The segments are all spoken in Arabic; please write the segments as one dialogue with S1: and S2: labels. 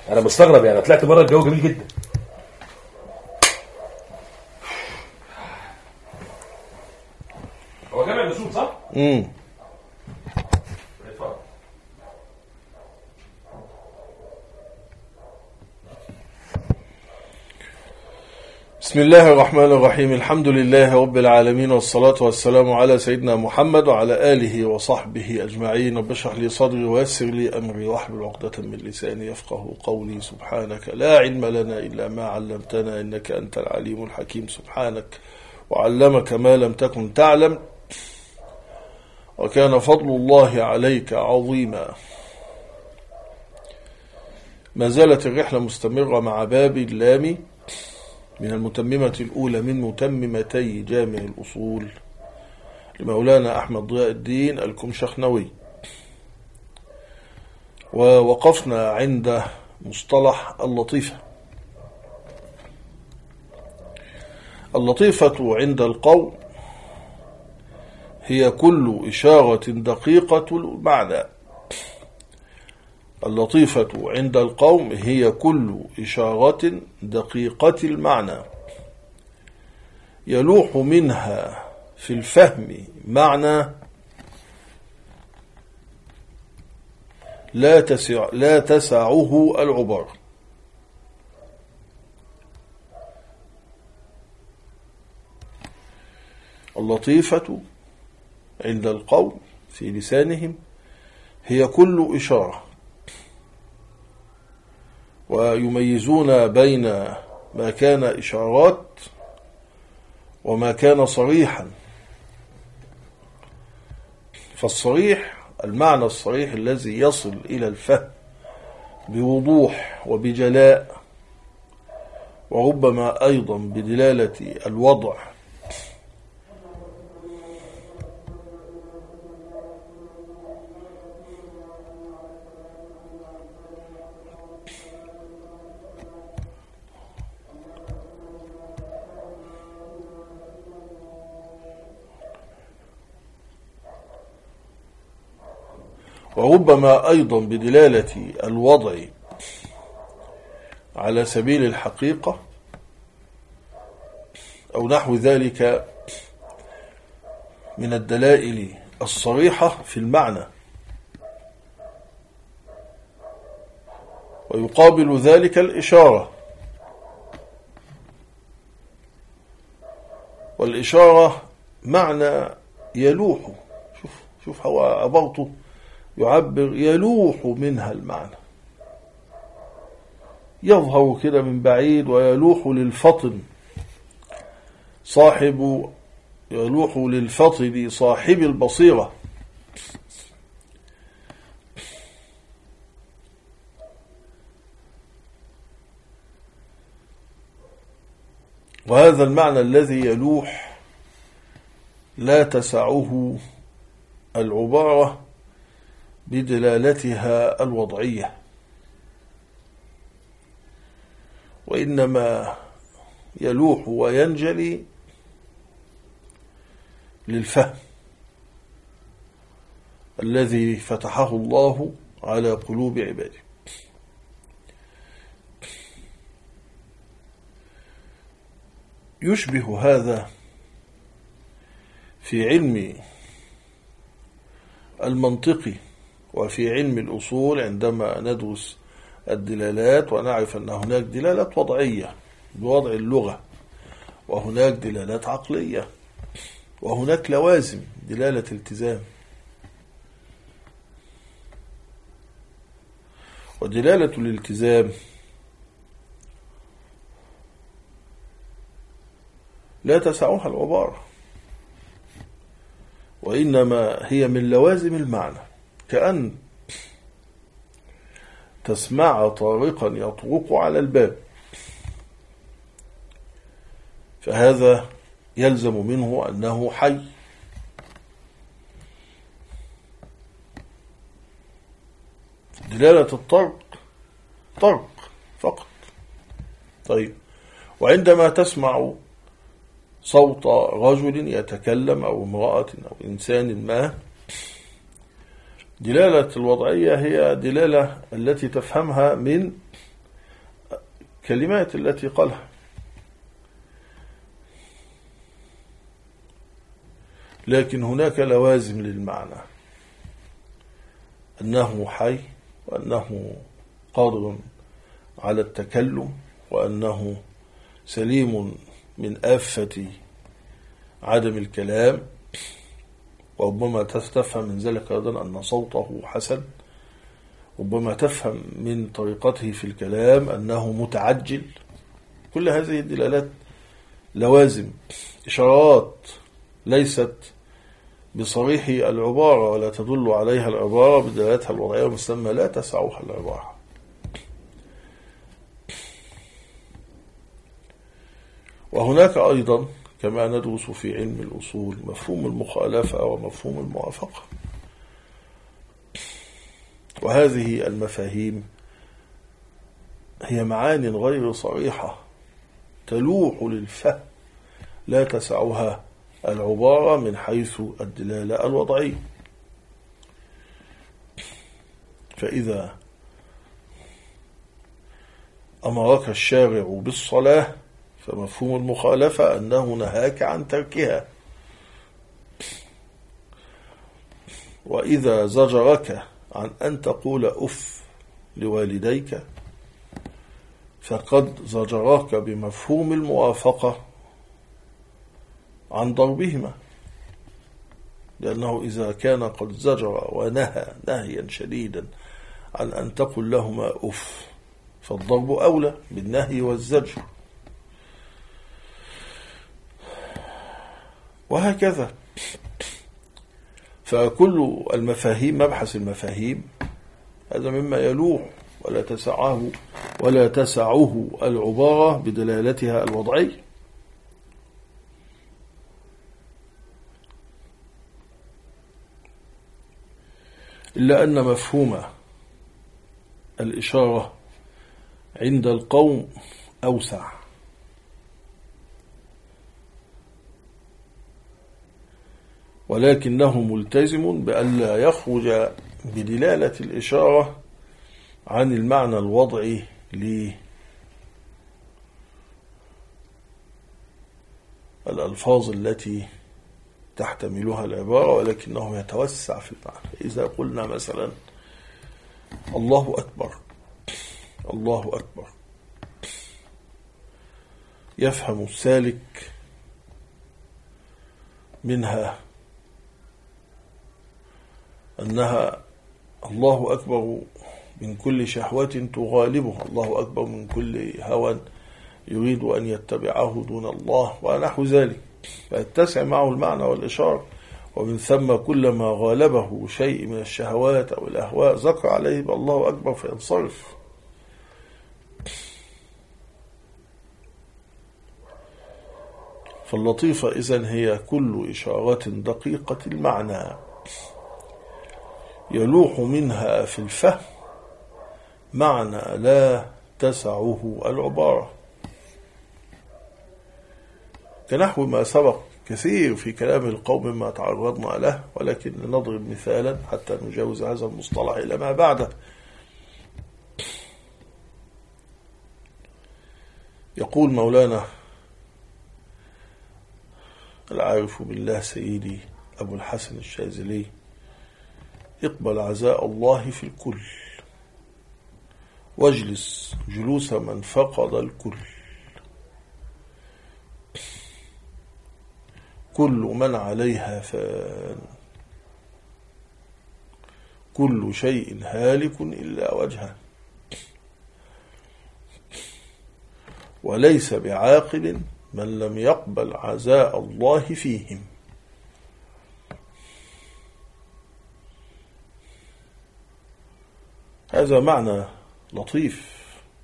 S1: انا مستغرب يعني، طلعت بره الجو جميل جدا. هو جامع النسوم صح؟
S2: بسم الله الرحمن الرحيم. الحمد لله رب العالمين، والصلاة والسلام على سيدنا محمد وعلى آله وصحبه أجمعين. رب اشرح لي صدري ويسر لي أمري واحلل عقدة من لساني يفقه قولي. سبحانك لا علم لنا إلا ما علمتنا إنك أنت العليم الحكيم. سبحانك وعلمك ما لم تكن تعلم، وكان فضل الله عليك عظيما. ما زالت الرحلة مستمرة مع باب اللام من المتممة الأولى من متممتي جامع الأصول لمولانا أحمد ضياء الدين الكمشخنوي، ووقفنا عند مصطلح اللطيفة. اللطيفة عند القوم هي كل إشارة دقيقة المعنى. اللطيفة عند القوم هي كل إشارة دقيقة المعنى يلوح منها في الفهم معنى لا تسعه العبر. اللطيفة عند القوم في لسانهم هي كل إشارة، ويميزون بين ما كان إشارات وما كان صريحا. فالصريح المعنى الصريح الذي يصل إلى الفهم بوضوح وبجلاء، وربما أيضا بدلالة الوضع، وربما أيضا بدلالة الوضع على سبيل الحقيقة أو نحو ذلك من الدلائل الصريحة في المعنى. ويقابل ذلك الإشارة، والإشارة معنى يلوح. شوف هو عبارته يعبر يلوح منها المعنى، يظهر كده من بعيد ويلوح للفطن يلوح للفطن صاحب البصيرة. وهذا المعنى الذي يلوح لا تسعه العبارة بدلالتها الوضعية، وإنما يلوح وينجلي للفهم الذي فتحه الله على قلوب عباده. يشبه هذا في علم المنطق وفي علم الأصول عندما ندرس الدلالات ونعرف أن هناك دلالات وضعية بوضع اللغة، وهناك دلالات عقلية، وهناك لوازم دلالة التزام. ودلالة الالتزام لا تسعها العبارة، وإنما هي من لوازم المعنى، كأن تسمع طارقا يطرق على الباب، فهذا يلزم منه أنه حي. دلالة الطرق طرق فقط. طيب، وعندما تسمع صوت رجل يتكلم أو امرأة أو إنسان ما، دلالة الوضعية هي دلالة التي تفهمها من الكلمات التي قالها. لكن هناك لوازم للمعنى، أنه حي، وأنه قادر على التكلم، وأنه سليم من آفة عدم الكلام. وربما تفهم من ذلك أيضا أن صوته حسن، ربما تفهم من طريقته في الكلام أنه متعجل. كل هذه الدلالات لوازم، إشارات ليست بصريح العبارة، ولا تدل عليها العبارة بدلالاتها الوضعية والمسمى لا تسعها العبارة. وهناك أيضا كما ندرس في علم الأصول مفهوم المخالفة ومفهوم الموافقة، وهذه المفاهيم هي معاني غير صريحة تلوح للفهم، لا تسعها العبارة من حيث الدلالة الوضعية. فإذا أمرك الشارع بالصلاة فمفهوم المخالفة أنه نهاك عن تركها، وإذا زجرك عن أن تقول أف لوالديك فقد زجرك بمفهوم الموافقة عن ضربهما، لأنه إذا كان قد زجر ونهى نهيا شديدا عن أن تقل لهما أف فالضرب أولى بالنهي والزجر. وهكذا فكل المفاهيم، مبحث المفاهيم هذا مما يلوح ولا تسعه العبارة بدلالتها الوضعية. إلا أن مفهوم الإشارة عند القوم أوسع، ولكنه ملتزم بألا يخرج بدلالة الإشارة عن المعنى الوضعي للألفاظ التي تحتملها العبارة، ولكنه يتوسع في المعنى. إذا قلنا مثلا الله أكبر، الله أكبر، يفهم السالك منها أنها الله أكبر من كل شهوة تغالبه، الله أكبر من كل هوى يريد أن يتبعه دون الله ونحو ذلك، فيتسع معه المعنى والإشارة. ومن ثم كلما غالبه شيء من الشهوات أو الأهواء ذكر عليه بالله أكبر فينصرف. فاللطيفة إذن هي كل إشارة دقيقة المعنى يلوح منها في الفهم معنى لا تسعه العبارة، كنحو ما سبق كثير في كلام القوم مما تعرضنا له، ولكن نضرب مثالا حتى نجاوز هذا المصطلح إلى ما بعده. يقول مولانا العارف بالله سيدي أبو الحسن الشاذلي: اقبل عزاء الله في الكل، واجلس جلوس من فقد الكل، كل من عليها فان، كل شيء هالك إلا وجهه، وليس بعاقل من لم يقبل عزاء الله فيهم. هذا معنى لطيف،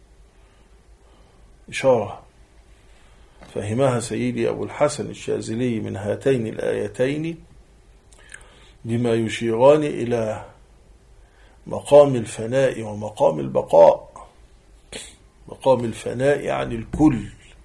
S2: إشارة فهمها سيدي أبو الحسن الشاذلي من هاتين الآيتين بما يشيران إلى مقام الفناء ومقام البقاء. مقام الفناء عن الكل،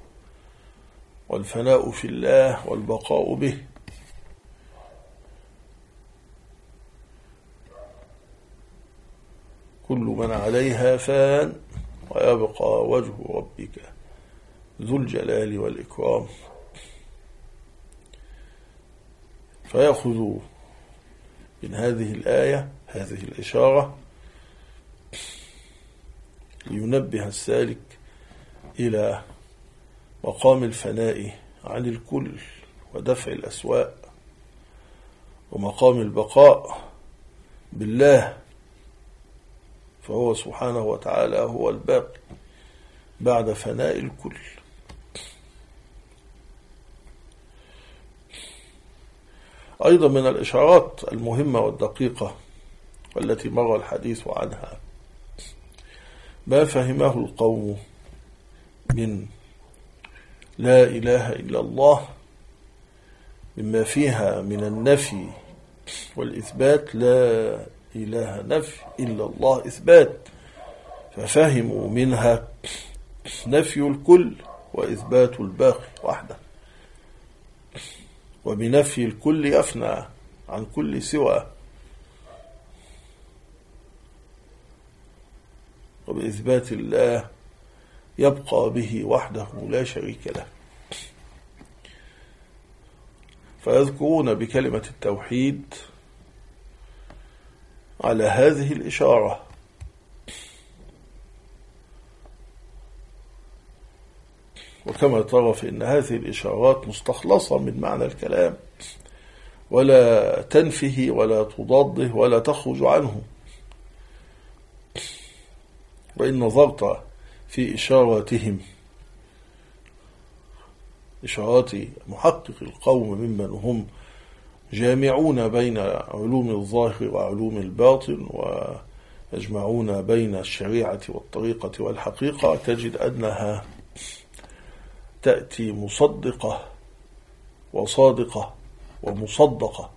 S2: والفناء في الله والبقاء به. كل من عليها فان، ويبقى وجه ربك ذو الجلال والإكرام. فيأخذ من هذه الآية هذه الإشارة لينبه السالك إلى مقام الفناء عن الكل ودفع الأسواء، ومقام البقاء بالله، فهو سبحانه وتعالى هو الباقي بعد فناء الكل. أيضا من الإشارات المهمة والدقيقة والتي مر الحديث عنها ما فهمه القوم من لا إله إلا الله مما فيها من النفي والإثبات. لا إله نفي إلا الله إثبات، ففهموا منها نفي الكل وإثبات الباقي وحده، وبنفي الكل يفنى عن كل سوى، وبإثبات الله يبقى به وحده لا شريك له. فيذكرون بكلمة التوحيد على هذه الإشارة، وكما ترى فإن هذه الإشارات مستخلصة من معنى الكلام، ولا تنفيه ولا تضاده ولا تخرج عنه. وإن نظرت في إشاراتهم، إشارات محقق القوم ممن هم جامعون بين علوم الظاهر وعلوم الباطن ويجمعون بين الشريعة والطريقة والحقيقة، تجد أنها تأتي مصدقة وصادقة ومصدقة.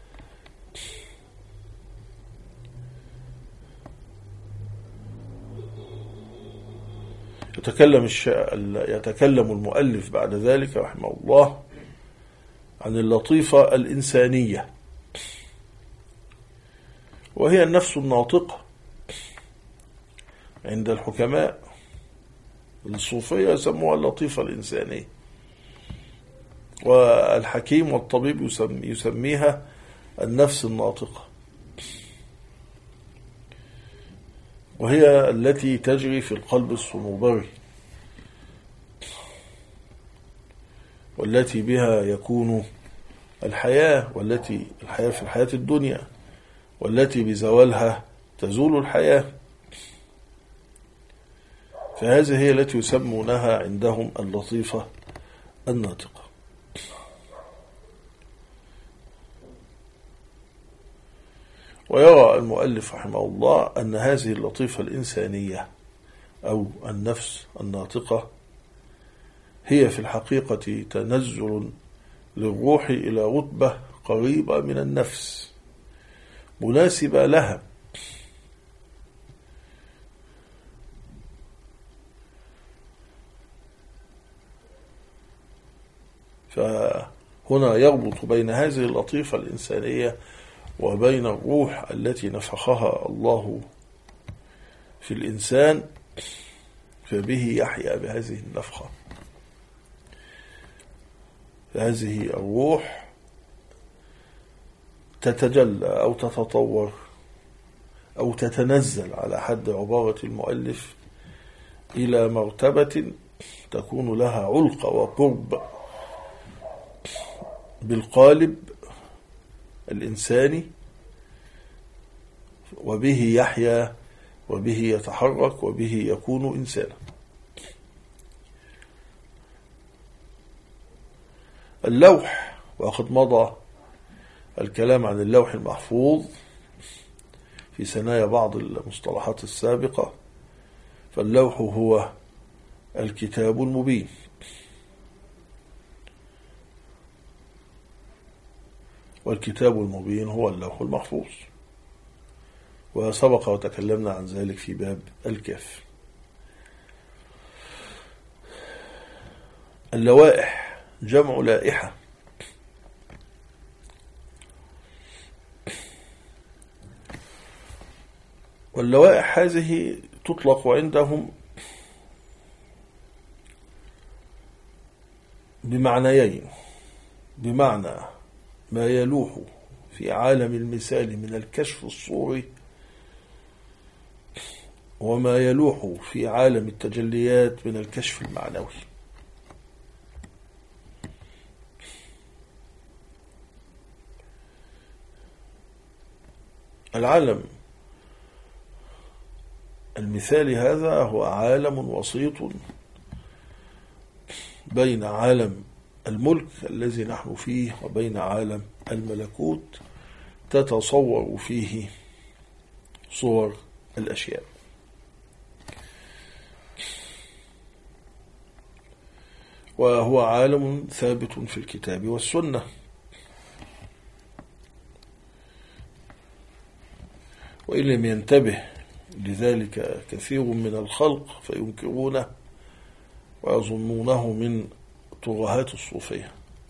S2: يتكلم المؤلف بعد ذلك رحمه الله عن اللطيفة الإنسانية، وهي النفس الناطقة عند الحكماء الصوفية يسموها اللطيفة الإنسانية، والحكيم والطبيب يسميها النفس الناطقة، وهي التي تجري في القلب الصنوبري، والتي بها يكون الحياة، والتي الحياة في الحياة الدنيا، والتي بزوالها تزول الحياة. فهذه هي التي يسمونها عندهم اللطيفة الناطقة. ويرى المؤلف رحمه الله أن هذه اللطيفة الإنسانية أو النفس الناطقة هي في الحقيقة تنزل للروح إلى رتبة قريبة من النفس مناسبة لها، فهنا يربط بين هذه اللطيفة الإنسانية وبين الروح التي نفخها الله في الإنسان، فبه يحيا بهذه النفخة. هذه الروح تتجلى أو تتطور أو تتنزل على حد عبارة المؤلف إلى مرتبة تكون لها علقة وقرب بالقالب الإنساني، وبه يحيا وبه يتحرك وبه يكون إنسانا. اللوح، وقد مضى الكلام عن اللوح المحفوظ في ثنايا بعض المصطلحات السابقة، فاللوح هو الكتاب المبين، والكتاب المبين هو اللوح المحفوظ، وسبق وتكلمنا عن ذلك في باب الكاف. اللوائح جمع لائحة، واللوائح هذه تطلق عندهم بمعنيين: بمعنى ما يلوح في عالم المثال من الكشف الصوري، وما يلوح في عالم التجليات من الكشف المعنوي. العالم المثالي هذا هو عالم وسيط بين عالم الملك الذي نحن فيه وبين عالم الملكوت، تتصور فيه صور الأشياء. وهو عالم ثابت في الكتاب والسنة، وإن لم ينتبه لذلك كثير من الخلق فينكرونه ويظنونه من ترهات الصوفية.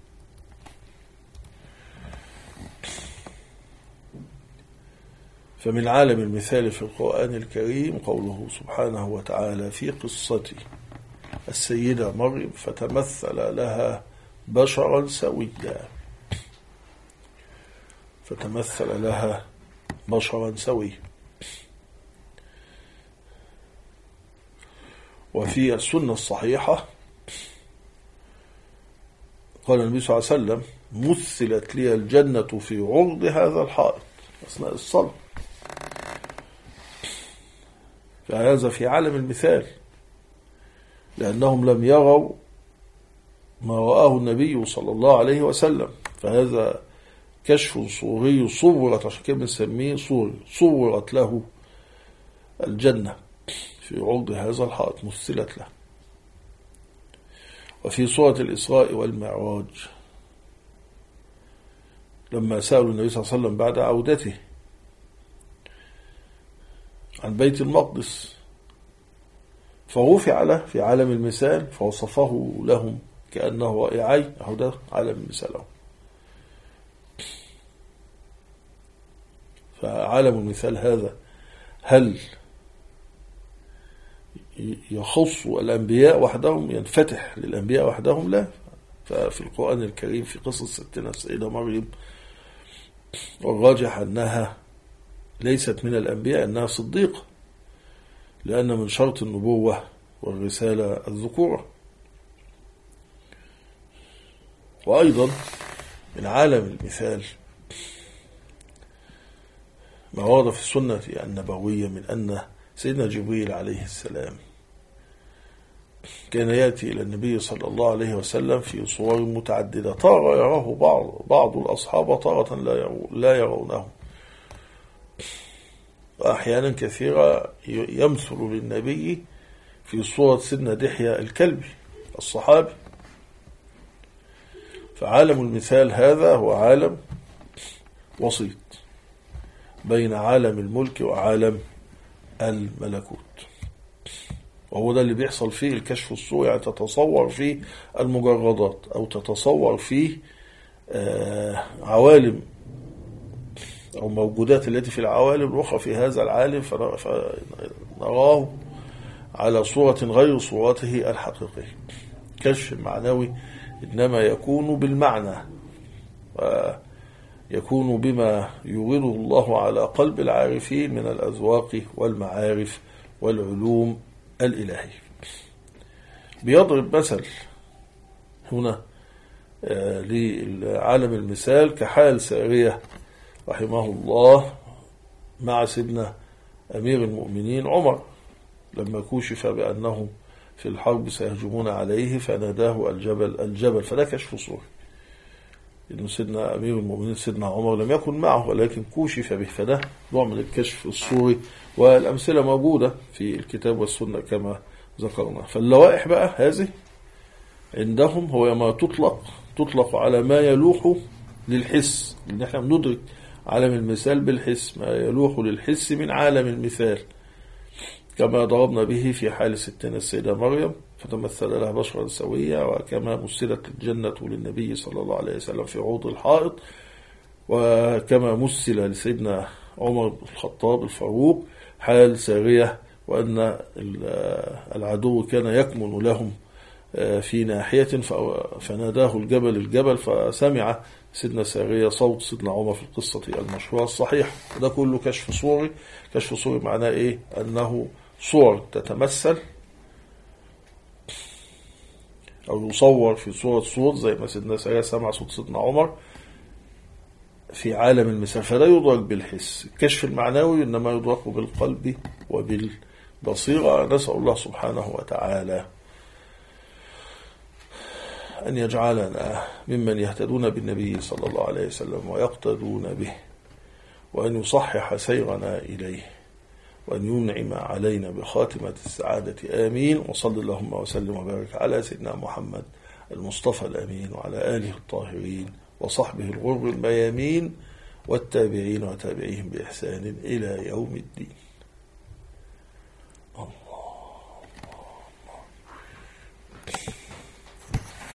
S2: فمن عالم المثال في القرآن الكريم قوله سبحانه وتعالى في قصة السيدة مريم: فتمثل لها بشرا سويا. فتمثل لها بشرا سويا. وفي السنة الصحيحة قال النبي صلى الله عليه وسلم: مثلت لي الجنة في عرض هذا الحائط أثناء الصلاة. فهذا في عالم المثال، لأنهم لم يروا ما رآه النبي صلى الله عليه وسلم، فهذا كشف صوري صورت، عشان كده بنسميه صوري، صورت له الجنة في عرض هذا الحائط، مثلت له. وفي سورة الإسراء والمعراج لما سألوا النبي صلى الله عليه وسلم بعد عودته عن بيت المقدس، فرفع له في عالم المثال فوصفه لهم كأنه رأي عين. ده عالم المثال. فعالم المثال هذا هل يخص الأنبياء وحدهم، ينفتح للأنبياء وحدهم؟ لا. ففي القرآن الكريم في قصة ستنا السيدة مريم، والراجح أنها ليست من الأنبياء، أنها صديقة، لأن من شرط النبوة والرسالة الذكورة. وأيضا من عالم المثال ما ورد في السنة النبوية من أن سيدنا جبريل عليه السلام كان يأتي إلى النبي صلى الله عليه وسلم في صور متعددة، تارة يراه بعض الأصحاب، تارة لا يرونه، وأحيانا كثيرة يمثل للنبي في صورة سيدنا دحية الكلبي الصحابي. فعالم المثال هذا هو عالم وسيط بين عالم الملك وعالم الملكوت، وهو ده اللي بيحصل فيه الكشف الصوري، يعني تتصور فيه المجردات أو تتصور فيه عوالم أو موجودات التي في العوالم الأخرى في هذا العالم، فنراه على صورة غير صورته الحقيقية. كشف معنوي إنما يكون بالمعنى، ويكون بما يورده الله على قلب العارفين من الأذواق والمعارف والعلوم الإلهية. بيضرب مثل هنا لعالم المثال كحال سارية رحمه الله مع سيدنا أمير المؤمنين عمر لما كشف بأنهم في الحرب سيهجمون عليه فناداه الجبل، فده كشف صوري، إنه سيدنا أمير المؤمنين سيدنا عمر لم يكن معه ولكن كشف به، فده نوع من الكشف الصوري، والأمثلة موجودة في الكتاب والسنة كما ذكرنا. فاللوائح بقى هذه عندهم هو ما تطلق على ما يلوح للحس، لأن احنا بندرك عالم المثال بالحس، ما يلوح للحس من عالم المثال، كما ضربنا به في حال ستنا السيدة مريم فتمثل لها بشرا سويا، وكما مثلت الجنة للنبي صلى الله عليه وسلم في عوض الحائط، وكما مثل لسيدنا عمر بن الخطاب الفاروق حال سارية، وأن العدو كان يكمن لهم في ناحية فناداه الجبل فسمع سيدنا سارية صوت سيدنا عمر في القصة المشهورة الصحيحة. ده كله كشف صوري. كشف صوري معناه إيه؟ أنه صور تتمثل أو يصور في صورة صوت، زي ما سيدنا سارية سمع صوت سيدنا عمر في عالم المثال، فلا يدرك بالحس. الكشف المعنوي إنما يدرك بالقلب وبالبصيرة. نسأل الله سبحانه وتعالى أن يجعلنا ممن يهتدون بالنبي صلى الله عليه وسلم ويقتدون به، وأن يصحح سيرنا إليه، وأن ينعم علينا بخاتمة السعادة. آمين. وصلى اللهم وسلم وبارك على سيدنا محمد المصطفى الأمين وعلى آله الطاهرين وصحبه الغر الميامين والتابعين وتابعيهم بإحسان إلى يوم الدين.